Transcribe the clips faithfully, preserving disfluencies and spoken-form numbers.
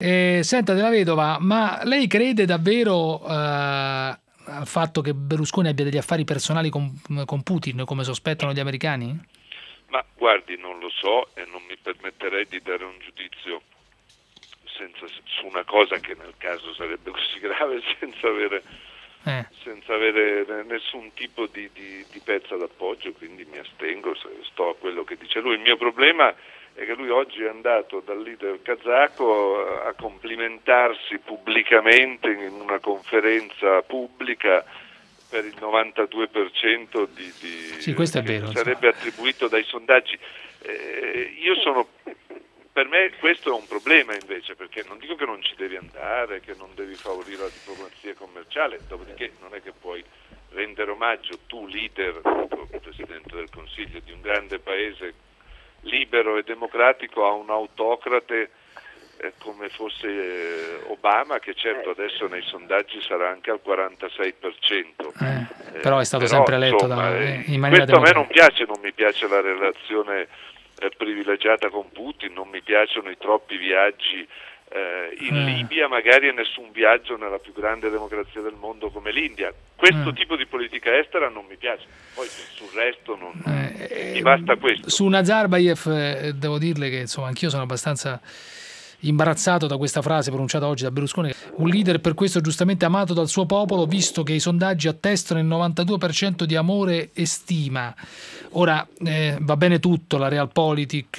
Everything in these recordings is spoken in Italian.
Eh, senta, della vedova, ma lei crede davvero eh, al fatto che Berlusconi abbia degli affari personali con, con Putin, come sospettano gli americani? Ma guardi, non lo so e non mi permetterei di dare un giudizio senza, su una cosa che nel caso sarebbe così grave senza avere, Eh. senza avere nessun tipo di, di, di pezza d'appoggio, quindi mi astengo, sto a quello che dice lui. Il mio problema è che lui oggi è andato dal leader kazako a complimentarsi pubblicamente in una conferenza pubblica per il novantadue per cento di, di sì, questo è vero, che sarebbe attribuito dai sondaggi. Eh, io sono, per me questo è un problema invece, perché non dico che non ci devi andare, che non devi favorire la diplomazia commerciale, dopodiché non è che puoi rendere omaggio tu, leader, Presidente del Consiglio di un grande paese libero e democratico, a un autocrate eh, come fosse eh, Obama, che certo adesso nei sondaggi sarà anche al quarantasei per cento. Eh, però è stato però, sempre eletto insomma, da, eh, in maniera questo a me democratica. non piace, non mi piace la relazione eh, privilegiata con Putin, non mi piacciono i troppi viaggi eh, in Eh. Libia, magari e nessun viaggio nella più grande democrazia del mondo come l'India. Questo Eh. tipo di politica estera non mi piace, poi sul resto non, Eh, mi basta questo. Su Nazarbayev eh, devo dirle che insomma anch'io sono abbastanza imbarazzato da questa frase pronunciata oggi da Berlusconi: un leader per questo giustamente amato dal suo popolo, visto che i sondaggi attestano il novantadue per cento di amore e stima. Ora eh, va bene tutto, la realpolitik,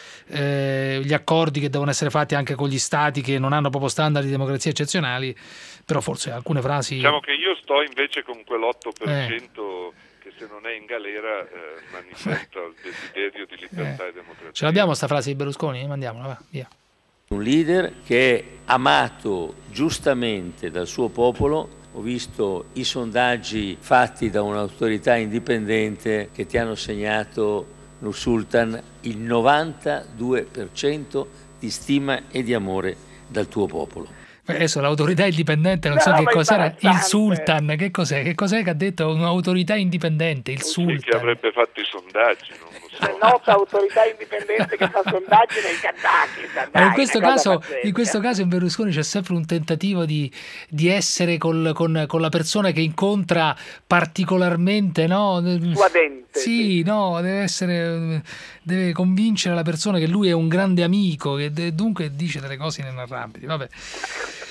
eh, gli accordi che devono essere fatti anche con gli stati che non hanno proprio standard di democrazia eccezionali, però forse alcune frasi... Diciamo che io sto invece con quell'otto per cento eh. che se non è in galera eh, manifesta il desiderio di libertà eh. e democrazia. Ce l'abbiamo sta frase di Berlusconi? Mandiamola, va, via. Un leader che è amato giustamente dal suo popolo. Ho visto i sondaggi fatti da un'autorità indipendente che ti hanno segnato, Nursultan, il novantadue per cento di stima e di amore dal tuo popolo. Adesso l'autorità indipendente, non No, so che ma cos'era, il imbarazzante. Sultan, che cos'è? Che cos'è che ha detto un'autorità indipendente, il Sì, Sultan? che avrebbe fatto i sondaggi, non lo so. Una nota autorità indipendente che fa sondaggi nei Kazakistan. Ma in dai, questo, una cosa caso, pazzesca. in questo caso in Berlusconi c'è sempre un tentativo di, di essere col, con, con la persona che incontra particolarmente, no? Suadente, Sì, sì. no, deve essere, deve convincere la persona che lui è un grande amico, che de- dunque dice delle cose inenarrabili. Vabbè.